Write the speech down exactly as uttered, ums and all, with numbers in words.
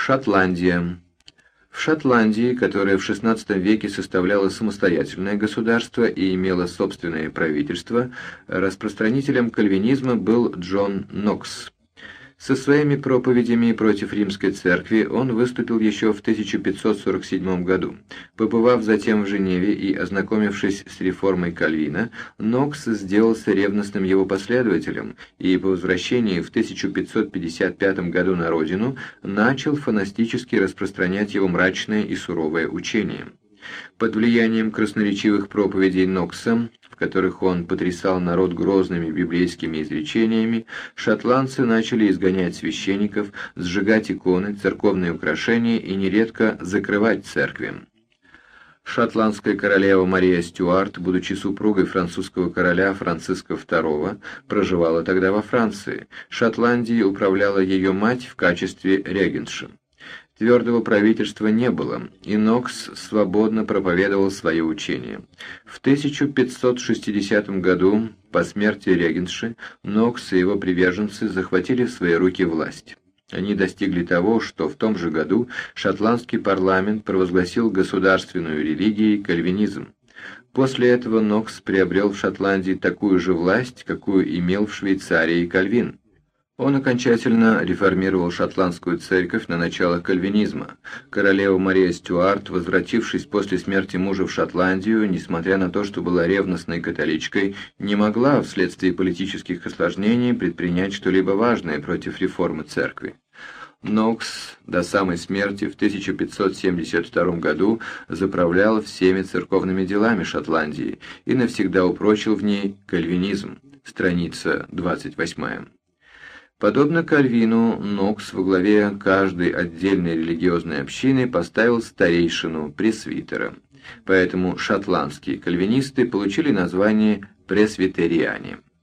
Шотландия. В Шотландии, которая в шестнадцатом веке составляла самостоятельное государство и имела собственное правительство, распространителем кальвинизма был Джон Нокс. Со своими проповедями против римской церкви он выступил еще в тысяча пятьсот сорок седьмом году. Побывав затем в Женеве и ознакомившись с реформой Кальвина, Нокс сделался ревностным его последователем и по возвращении в тысяча пятьсот пятьдесят пятом году на родину начал фанатически распространять его мрачное и суровое учение. Под влиянием красноречивых проповедей Нокса, в которых он потрясал народ грозными библейскими изречениями, шотландцы начали изгонять священников, сжигать иконы, церковные украшения и нередко закрывать церкви. Шотландская королева Мария Стюарт, будучи супругой французского короля Франциска второго, проживала тогда во Франции. Шотландией управляла ее мать в качестве регентши. Твердого правительства не было, и Нокс свободно проповедовал свое учение. В тысяча пятьсот шестидесятом году, по смерти регентши, Нокс и его приверженцы захватили в свои руки власть. Они достигли того, что в том же году шотландский парламент провозгласил государственную религией кальвинизм. После этого Нокс приобрел в Шотландии такую же власть, какую имел в Швейцарии Кальвин. Он окончательно реформировал шотландскую церковь на начало кальвинизма. Королева Мария Стюарт, возвратившись после смерти мужа в Шотландию, несмотря на то, что была ревностной католичкой, не могла вследствие политических осложнений предпринять что-либо важное против реформы церкви. Нокс до самой смерти в тысяча пятьсот семьдесят втором году заправлял всеми церковными делами Шотландии и навсегда упрочил в ней кальвинизм. Страница двадцать восьмая. Подобно Кальвину, Нокс во главе каждой отдельной религиозной общины поставил старейшину, пресвитера. Поэтому шотландские кальвинисты получили название пресвитериане.